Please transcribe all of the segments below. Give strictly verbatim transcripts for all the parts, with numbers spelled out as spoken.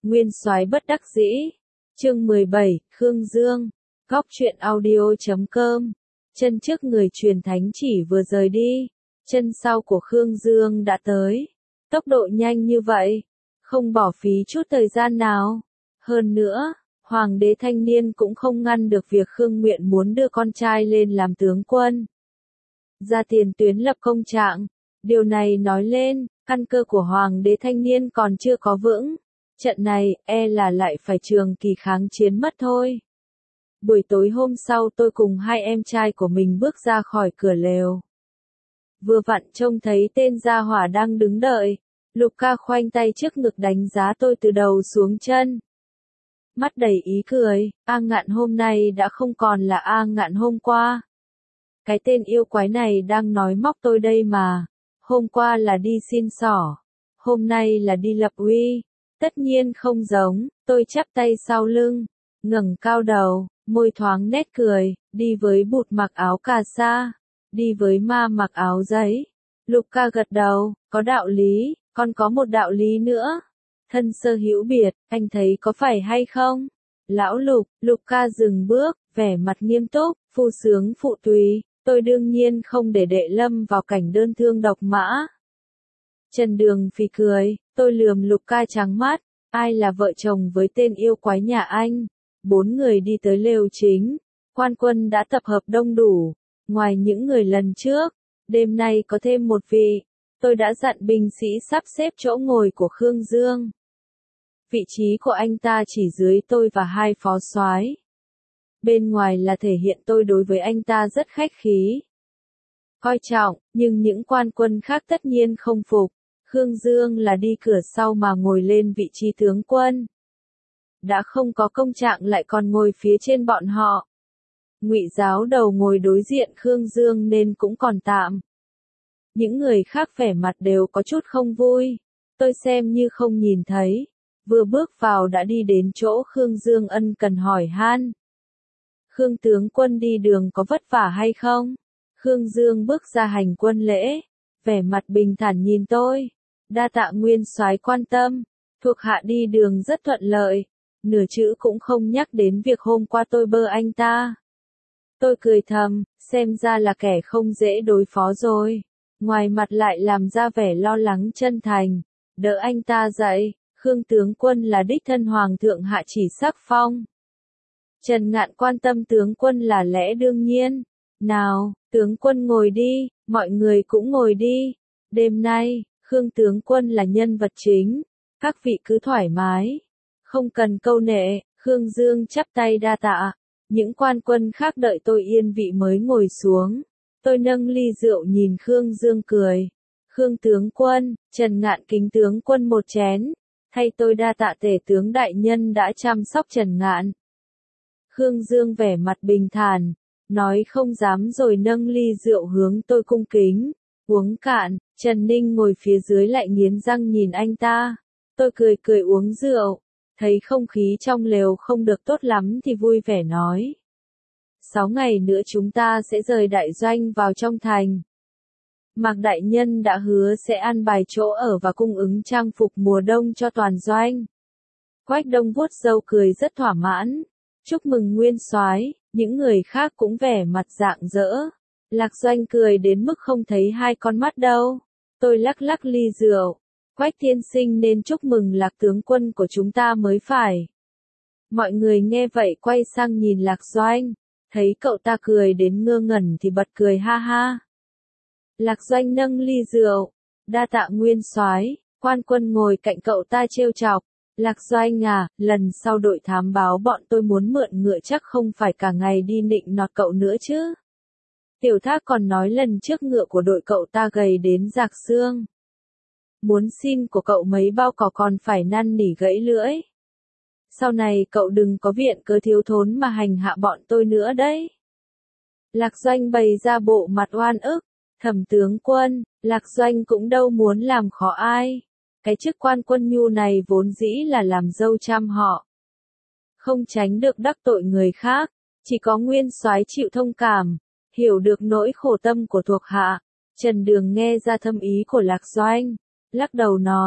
Nguyên soái bất đắc dĩ. Chương mười bảy, Khương Dương. Góc truyện audio chấm com. Chân trước người truyền thánh chỉ vừa rời đi, chân sau của Khương Dương đã tới. Tốc độ nhanh như vậy, không bỏ phí chút thời gian nào. Hơn nữa, hoàng đế thanh niên cũng không ngăn được việc Khương Nguyện muốn đưa con trai lên làm tướng quân, ra tiền tuyến lập công trạng. Điều này nói lên, căn cơ của hoàng đế thanh niên còn chưa có vững. Trận này, e là lại phải trường kỳ kháng chiến mất thôi. Buổi tối hôm sau tôi cùng hai em trai của mình bước ra khỏi cửa lều. Vừa vặn trông thấy tên gia hỏa đang đứng đợi. Lục ca khoanh tay trước ngực đánh giá tôi từ đầu xuống chân. Mắt đầy ý cười, A Ngạn hôm nay đã không còn là A Ngạn hôm qua. Cái tên yêu quái này đang nói móc tôi đây mà. Hôm qua là đi xin xỏ, hôm nay là đi lập uy. Tất nhiên không giống, tôi chắp tay sau lưng, ngẩng cao đầu, môi thoáng nét cười, đi với bụt mặc áo cà sa, đi với ma mặc áo giấy. Lục ca gật đầu, có đạo lý, còn có một đạo lý nữa. Thân sơ hữu biệt, anh thấy có phải hay không? Lão Lục, Lục ca dừng bước, vẻ mặt nghiêm túc, phu sướng phụ tùy, tôi đương nhiên không để đệ lâm vào cảnh đơn thương độc mã. Trần Đường phì cười, tôi lườm Lục ca trắng mắt, ai là vợ chồng với tên yêu quái nhà anh? Bốn người đi tới lều chính, quan quân đã tập hợp đông đủ, ngoài những người lần trước, đêm nay có thêm một vị. Tôi đã dặn binh sĩ sắp xếp chỗ ngồi của Khương Dương. Vị trí của anh ta chỉ dưới tôi và hai phó soái. Bên ngoài là thể hiện tôi đối với anh ta rất khách khí, coi trọng, nhưng những quan quân khác tất nhiên không phục. Khương Dương là đi cửa sau mà ngồi lên vị trí tướng quân. Đã không có công trạng lại còn ngồi phía trên bọn họ. Ngụy Giáo Đầu ngồi đối diện Khương Dương nên cũng còn tạm. Những người khác vẻ mặt đều có chút không vui. Tôi xem như không nhìn thấy. Vừa bước vào đã đi đến chỗ Khương Dương ân cần hỏi han. Khương tướng quân đi đường có vất vả hay không? Khương Dương bước ra hành quân lễ, vẻ mặt bình thản nhìn tôi. Đa tạ nguyên soái quan tâm, thuộc hạ đi đường rất thuận lợi, nửa chữ cũng không nhắc đến việc hôm qua tôi bơ anh ta. Tôi cười thầm, xem ra là kẻ không dễ đối phó rồi. Ngoài mặt lại làm ra vẻ lo lắng chân thành, đỡ anh ta dậy. Khương tướng quân là đích thân hoàng thượng hạ chỉ sắc phong. Trần Ngạn quan tâm tướng quân là lẽ đương nhiên. Nào, tướng quân ngồi đi, mọi người cũng ngồi đi. Đêm nay, Khương tướng quân là nhân vật chính, các vị cứ thoải mái, không cần câu nệ. Khương Dương chắp tay đa tạ. Những quan quân khác đợi tôi yên vị mới ngồi xuống. Tôi nâng ly rượu nhìn Khương Dương cười. Khương tướng quân, Trần Ngạn kính tướng quân một chén. Thay tôi đa tạ tể tướng đại nhân đã chăm sóc Trần Ngạn. Khương Dương vẻ mặt bình thản, nói không dám rồi nâng ly rượu hướng tôi cung kính. Uống cạn, Trần Ninh ngồi phía dưới lại nghiến răng nhìn anh ta. Tôi cười cười uống rượu, thấy không khí trong lều không được tốt lắm thì vui vẻ nói. Sáu ngày nữa chúng ta sẽ rời đại doanh vào trong thành. Mạc đại nhân đã hứa sẽ an bài chỗ ở và cung ứng trang phục mùa đông cho toàn doanh. Quách Đông vuốt râu cười rất thỏa mãn. Chúc mừng nguyên soái. Những người khác cũng vẻ mặt rạng rỡ. Lạc Doanh cười đến mức không thấy hai con mắt đâu. Tôi lắc lắc ly rượu. Quách tiên sinh nên chúc mừng Lạc tướng quân của chúng ta mới phải. Mọi người nghe vậy quay sang nhìn Lạc Doanh. Thấy cậu ta cười đến ngơ ngẩn thì bật cười ha ha. Lạc Doanh nâng ly rượu. Đa tạ nguyên soái. Quan quân ngồi cạnh cậu ta trêu chọc. Lạc Doanh à, lần sau đội thám báo bọn tôi muốn mượn ngựa chắc không phải cả ngày đi nịnh nọt cậu nữa chứ. Tiểu Thác còn nói lần trước ngựa của đội cậu ta gầy đến rạc xương. Muốn xin của cậu mấy bao cỏ còn phải năn nỉ gãy lưỡi. Sau này cậu đừng có viện cớ thiếu thốn mà hành hạ bọn tôi nữa đấy. Lạc Doanh bày ra bộ mặt oan ức. Thẩm tướng quân, Lạc Doanh cũng đâu muốn làm khó ai. Cái chức quan quân nhu này vốn dĩ là làm dâu trăm họ. Không tránh được đắc tội người khác, chỉ có nguyên soái chịu thông cảm, hiểu được nỗi khổ tâm của thuộc hạ. Trần Đường nghe ra thâm ý của Lạc Doanh, lắc đầu nói,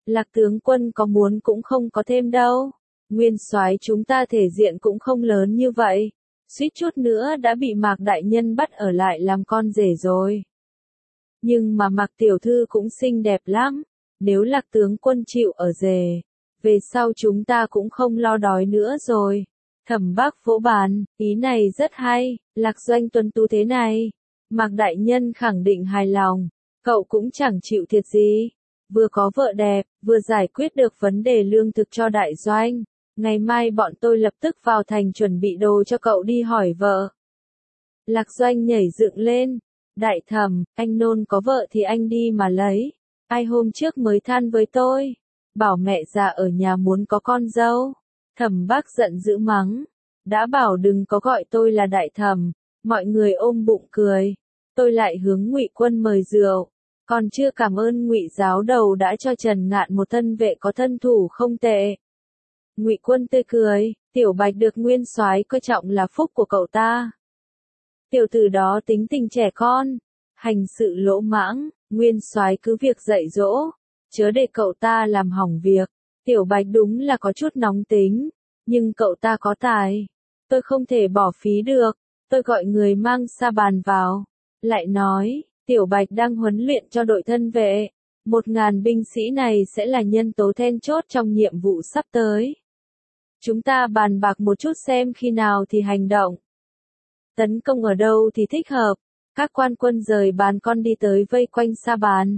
Lạc tướng quân có muốn cũng không có thêm đâu. Nguyên soái chúng ta thể diện cũng không lớn như vậy. Suýt chút nữa đã bị Mạc đại nhân bắt ở lại làm con rể rồi. Nhưng mà Mạc tiểu thư cũng xinh đẹp lắm. Nếu Lạc tướng quân chịu ở rể, về sau chúng ta cũng không lo đói nữa rồi. Thẩm Bác vỗ bàn, ý này rất hay, Lạc Doanh tuân tú thế này. Mạc đại nhân khẳng định hài lòng, cậu cũng chẳng chịu thiệt gì. Vừa có vợ đẹp, vừa giải quyết được vấn đề lương thực cho đại doanh. Ngày mai bọn tôi lập tức vào thành chuẩn bị đồ cho cậu đi hỏi vợ. Lạc Doanh nhảy dựng lên. Đại thẩm, anh nôn có vợ thì anh đi mà lấy. Ai hôm trước mới than với tôi. Bảo mẹ già ở nhà muốn có con dâu. Thẩm Bác giận dữ mắng. Đã bảo đừng có gọi tôi là đại thẩm. Mọi người ôm bụng cười. Tôi lại hướng Ngụy Quân mời rượu. Còn chưa cảm ơn Ngụy giáo đầu đã cho Trần Ngạn một thân vệ có thân thủ không tệ. Ngụy Quân tươi cười, Tiểu Bạch được nguyên soái coi trọng là phúc của cậu ta. Tiểu tử đó tính tình trẻ con, hành sự lỗ mãng, nguyên soái cứ việc dạy dỗ, chớ để cậu ta làm hỏng việc. Tiểu Bạch đúng là có chút nóng tính, nhưng cậu ta có tài, tôi không thể bỏ phí được. Tôi gọi người mang sa bàn vào, lại nói, Tiểu Bạch đang huấn luyện cho đội thân vệ, một ngàn binh sĩ này sẽ là nhân tố then chốt trong nhiệm vụ sắp tới. Chúng ta bàn bạc một chút xem khi nào thì hành động. Tấn công ở đâu thì thích hợp. Các quan quân rời bàn con đi tới vây quanh sa bàn.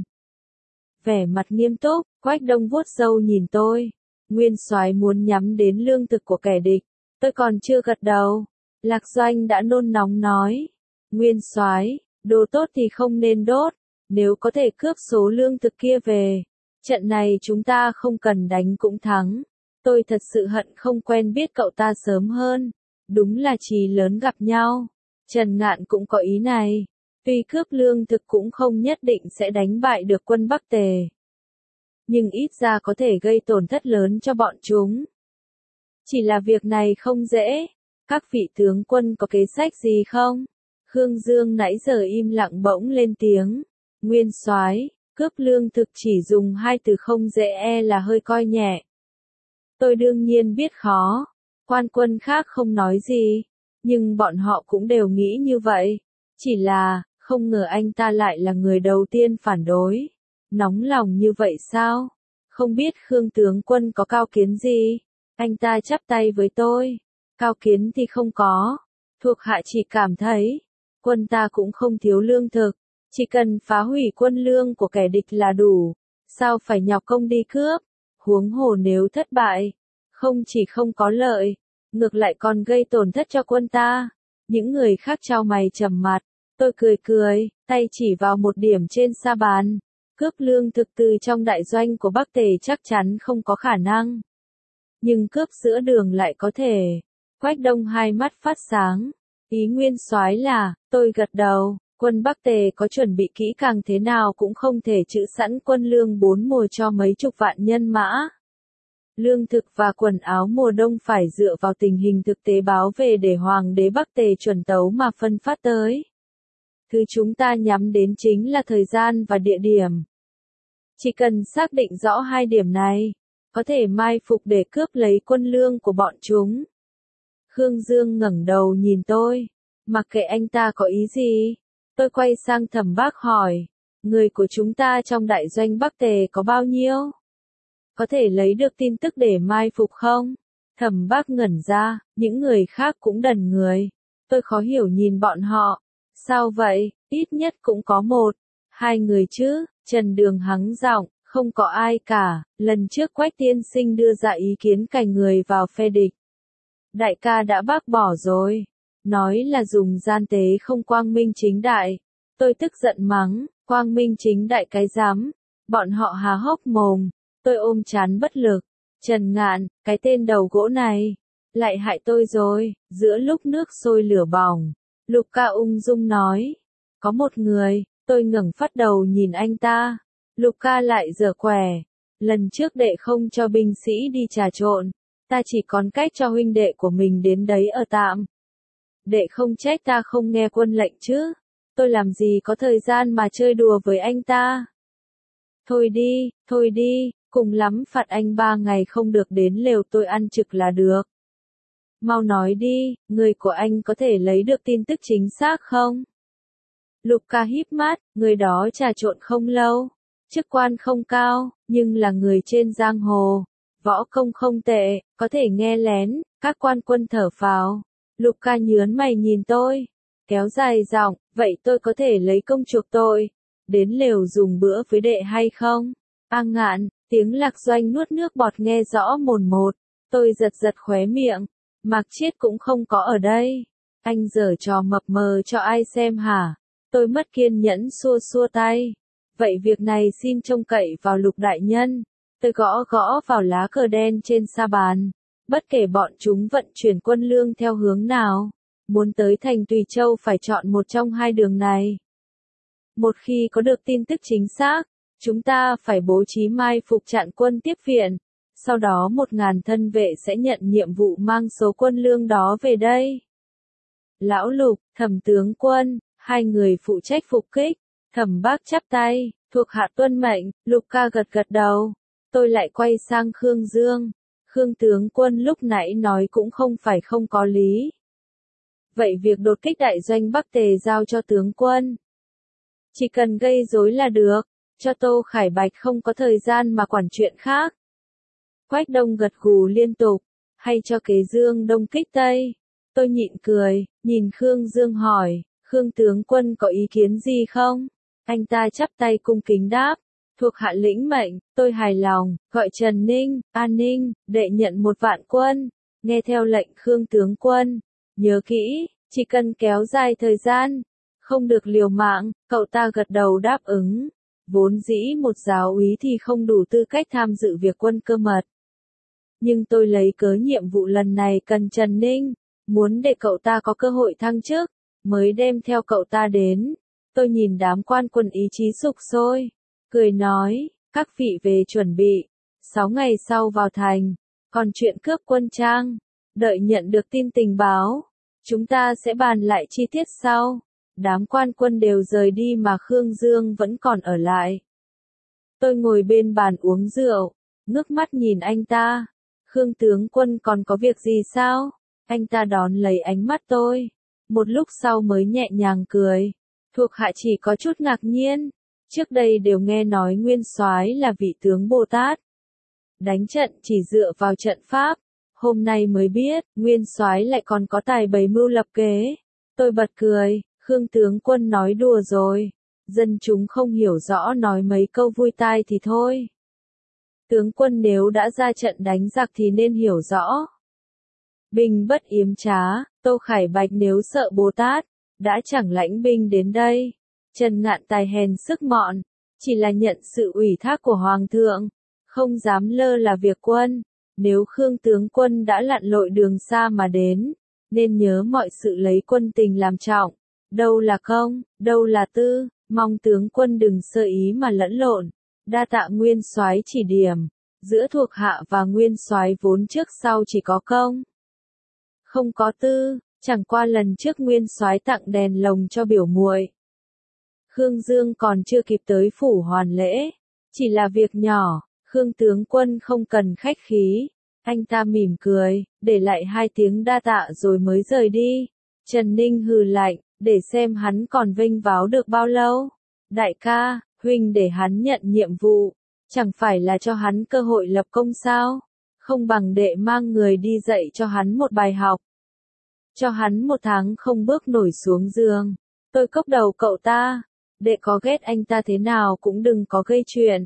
Vẻ mặt nghiêm túc, Quách Đông vuốt râu nhìn tôi. Nguyên soái muốn nhắm đến lương thực của kẻ địch. Tôi còn chưa gật đầu. Lạc Doanh đã nôn nóng nói. Nguyên soái, đồ tốt thì không nên đốt. Nếu có thể cướp số lương thực kia về, trận này chúng ta không cần đánh cũng thắng. Tôi thật sự hận không quen biết cậu ta sớm hơn. Đúng là chí lớn gặp nhau. Trần Ngạn cũng có ý này. Tuy cướp lương thực cũng không nhất định sẽ đánh bại được quân Bắc Tề. Nhưng ít ra có thể gây tổn thất lớn cho bọn chúng. Chỉ là việc này không dễ. Các vị tướng quân có kế sách gì không? Khương Dương nãy giờ im lặng bỗng lên tiếng. Nguyên soái, cướp lương thực chỉ dùng hai từ không dễ e là hơi coi nhẹ. Tôi đương nhiên biết khó. Quan quân khác không nói gì. Nhưng bọn họ cũng đều nghĩ như vậy. Chỉ là, không ngờ anh ta lại là người đầu tiên phản đối. Nóng lòng như vậy sao? Không biết Khương tướng quân có cao kiến gì? Anh ta chắp tay với tôi. Cao kiến thì không có. Thuộc hạ chỉ cảm thấy, quân ta cũng không thiếu lương thực. Chỉ cần phá hủy quân lương của kẻ địch là đủ. Sao phải nhọc công đi cướp? Huống hồ nếu thất bại, không chỉ không có lợi, ngược lại còn gây tổn thất cho quân ta. Những người khác chau mày trầm mặt. Tôi cười cười, tay chỉ vào một điểm trên sa bàn. Cướp lương thực từ trong đại doanh của Bắc Tề chắc chắn không có khả năng. Nhưng cướp giữa đường lại có thể. Quách Đông hai mắt phát sáng. Ý nguyên soái là, tôi gật đầu, quân Bắc Tề có chuẩn bị kỹ càng thế nào cũng không thể trữ sẵn quân lương bốn mùa cho mấy chục vạn nhân mã. Lương thực và quần áo mùa đông phải dựa vào tình hình thực tế báo về để Hoàng đế Bắc Tề chuẩn tấu mà phân phát tới. Thứ chúng ta nhắm đến chính là thời gian và địa điểm. Chỉ cần xác định rõ hai điểm này, có thể mai phục để cướp lấy quân lương của bọn chúng. Khương Dương ngẩng đầu nhìn tôi, mặc kệ anh ta có ý gì. Tôi quay sang Thẩm Bác hỏi, người của chúng ta trong đại doanh Bắc Tề có bao nhiêu? Có thể lấy được tin tức để mai phục không? Thẩm Bác ngẩn ra, những người khác cũng đần người. Tôi khó hiểu nhìn bọn họ. Sao vậy? Ít nhất cũng có một, hai người chứ. Trần Đường hắng giọng, không có ai cả. Lần trước Quách tiên sinh đưa ra ý kiến cành người vào phe địch. Đại ca đã bác bỏ rồi. Nói là dùng gian tế không quang minh chính đại. Tôi tức giận mắng, quang minh chính đại cái dám. Bọn họ há hốc mồm. Tôi ôm chán bất lực. Trần Ngạn, cái tên đầu gỗ này, lại hại tôi rồi. Giữa lúc nước sôi lửa bỏng, Lục Ca ung dung nói. Có một người, tôi ngẩng phát đầu nhìn anh ta. Lục Ca lại giở quẻ. Lần trước đệ không cho binh sĩ đi trà trộn. Ta chỉ còn cách cho huynh đệ của mình đến đấy ở tạm. Đệ không trách ta không nghe quân lệnh chứ. Tôi làm gì có thời gian mà chơi đùa với anh ta. Thôi đi, thôi đi, Cùng lắm phạt anh ba ngày không được đến lều tôi ăn trực là được. Mau nói đi, người của anh có thể lấy được tin tức chính xác không? Luca híp mắt, người đó trà trộn không lâu, chức quan không cao, nhưng là người trên giang hồ, võ công không tệ, có thể nghe lén, các quan quân thở phào. Luca nhướng mày nhìn tôi, kéo dài giọng, vậy tôi có thể lấy công chuộc tội, đến lều dùng bữa với đệ hay không? A Ngạn, tiếng Lạc Doanh nuốt nước bọt nghe rõ mồn một, tôi giật giật khóe miệng, Mạc Chiết cũng không có ở đây, anh giở trò mập mờ cho ai xem hả? Tôi mất kiên nhẫn xua xua tay, vậy việc này xin trông cậy vào Lục đại nhân. Tôi gõ gõ vào lá cờ đen trên sa bàn, bất kể bọn chúng vận chuyển quân lương theo hướng nào, muốn tới thành Tùy Châu phải chọn một trong hai đường này. Một khi có được tin tức chính xác, chúng ta phải bố trí mai phục chặn quân tiếp viện, sau đó một ngàn thân vệ sẽ nhận nhiệm vụ mang số quân lương đó về đây. Lão Lục, Thẩm tướng quân, hai người phụ trách phục kích, Thẩm Bác chắp tay, thuộc hạ tuân mệnh. Luca gật gật đầu. Tôi lại quay sang Khương Dương. Khương tướng quân lúc nãy nói cũng không phải không có lý. Vậy việc đột kích đại doanh Bắc Tề giao cho tướng quân. Chỉ cần gây rối là được, cho Tô Khải Bạch không có thời gian mà quản chuyện khác. Quách Đông gật gù liên tục, hay cho kế Dương Đông kích Tây. Tôi nhịn cười, nhìn Khương Dương hỏi, Khương tướng quân có ý kiến gì không? Anh ta chắp tay cung kính đáp, thuộc hạ lĩnh mệnh, tôi hài lòng, gọi Trần Ninh, An Ninh, đệ nhận một vạn quân, nghe theo lệnh Khương tướng quân. Nhớ kỹ, chỉ cần kéo dài thời gian, không được liều mạng. Cậu ta gật đầu đáp ứng. Vốn dĩ một giáo úy thì không đủ tư cách tham dự việc quân cơ mật. Nhưng tôi lấy cớ nhiệm vụ lần này cần Trần Ninh, muốn để cậu ta có cơ hội thăng chức, mới đem theo cậu ta đến. Tôi nhìn đám quan quân ý chí sục sôi, cười nói, các vị về chuẩn bị, sáu ngày sau vào thành, còn chuyện cướp quân trang, đợi nhận được tin tình báo, chúng ta sẽ bàn lại chi tiết sau. Đám quan quân đều rời đi mà Khương Dương vẫn còn ở lại. Tôi ngồi bên bàn uống rượu, ngước mắt nhìn anh ta. Khương tướng quân còn có việc gì sao? Anh ta đón lấy ánh mắt tôi. Một lúc sau mới nhẹ nhàng cười. Thuộc hạ chỉ có chút ngạc nhiên. Trước đây đều nghe nói Nguyên Soái là vị tướng Bồ Tát. Đánh trận chỉ dựa vào trận pháp. Hôm nay mới biết, Nguyên Soái lại còn có tài bày mưu lập kế. Tôi bật cười. Khương tướng quân nói đùa rồi, dân chúng không hiểu rõ nói mấy câu vui tai thì thôi. Tướng quân nếu đã ra trận đánh giặc thì nên hiểu rõ. Binh bất yếm trá, Tô Khải Bạch nếu sợ Bồ Tát, đã chẳng lãnh binh đến đây. Trần Ngạn tài hèn sức mọn, chỉ là nhận sự ủy thác của Hoàng thượng, không dám lơ là việc quân. Nếu Khương tướng quân đã lặn lội đường xa mà đến, nên nhớ mọi sự lấy quân tình làm trọng. Đâu là công, đâu là tư, mong tướng quân đừng sơ ý mà lẫn lộn. Đa tạ Nguyên Soái chỉ điểm, giữa thuộc hạ và Nguyên Soái vốn trước sau chỉ có công, không có tư, chẳng qua lần trước Nguyên Soái tặng đèn lồng cho biểu muội. Khương Dương còn chưa kịp tới phủ hoàn lễ, chỉ là việc nhỏ, Khương tướng quân không cần khách khí. Anh ta mỉm cười, để lại hai tiếng đa tạ rồi mới rời đi. Trần Ninh hừ lạnh, để xem hắn còn vênh váo được bao lâu. Đại ca, huynh để hắn nhận nhiệm vụ, chẳng phải là cho hắn cơ hội lập công sao? Không bằng đệ mang người đi dạy cho hắn một bài học. Cho hắn một tháng không bước nổi xuống giường. Tôi cốc đầu cậu ta, đệ có ghét anh ta thế nào cũng đừng có gây chuyện.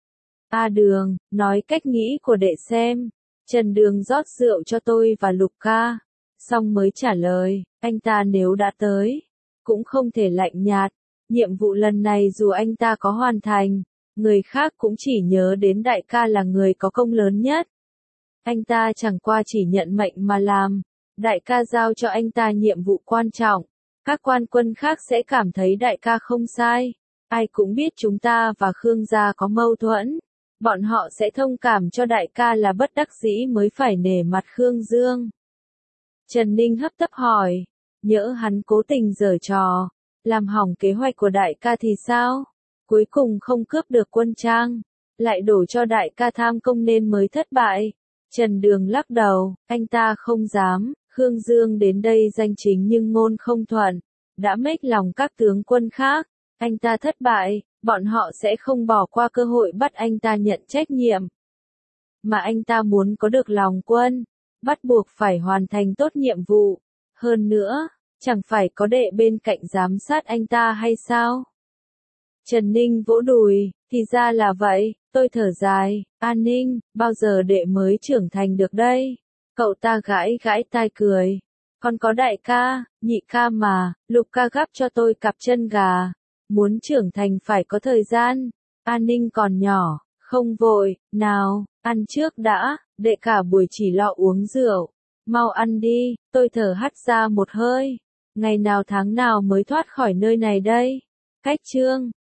A Đường, nói cách nghĩ của đệ xem. Trần Đường rót rượu cho tôi và Lục ca, xong mới trả lời, anh ta nếu đã tới, cũng không thể lạnh nhạt. Nhiệm vụ lần này dù anh ta có hoàn thành, người khác cũng chỉ nhớ đến đại ca là người có công lớn nhất. Anh ta chẳng qua chỉ nhận mệnh mà làm, đại ca giao cho anh ta nhiệm vụ quan trọng, các quan quân khác sẽ cảm thấy đại ca không sai. Ai cũng biết chúng ta và Khương gia có mâu thuẫn, bọn họ sẽ thông cảm cho đại ca là bất đắc dĩ mới phải nể mặt Khương Dương. Trần Ninh hấp tấp hỏi, nhỡ hắn cố tình giở trò, làm hỏng kế hoạch của đại ca thì sao? Cuối cùng không cướp được quân trang, lại đổ cho đại ca tham công nên mới thất bại. Trần Đường lắc đầu, anh ta không dám, Khương Dương đến đây danh chính nhưng ngôn không thuận, đã mếch lòng các tướng quân khác, anh ta thất bại, bọn họ sẽ không bỏ qua cơ hội bắt anh ta nhận trách nhiệm. Mà anh ta muốn có được lòng quân, bắt buộc phải hoàn thành tốt nhiệm vụ. Hơn nữa, chẳng phải có đệ bên cạnh giám sát anh ta hay sao? Trần Ninh vỗ đùi, thì ra là vậy, tôi thở dài, An Ninh, bao giờ đệ mới trưởng thành được đây? Cậu ta gãi gãi tai cười. Còn có đại ca, nhị ca mà, lục ca gắp cho tôi cặp chân gà. Muốn trưởng thành phải có thời gian. An Ninh còn nhỏ, không vội, nào, ăn trước đã, đệ cả buổi chỉ lo uống rượu. Mau ăn đi, tôi thở hắt ra một hơi. Ngày nào tháng nào mới thoát khỏi nơi này đây? Cách chương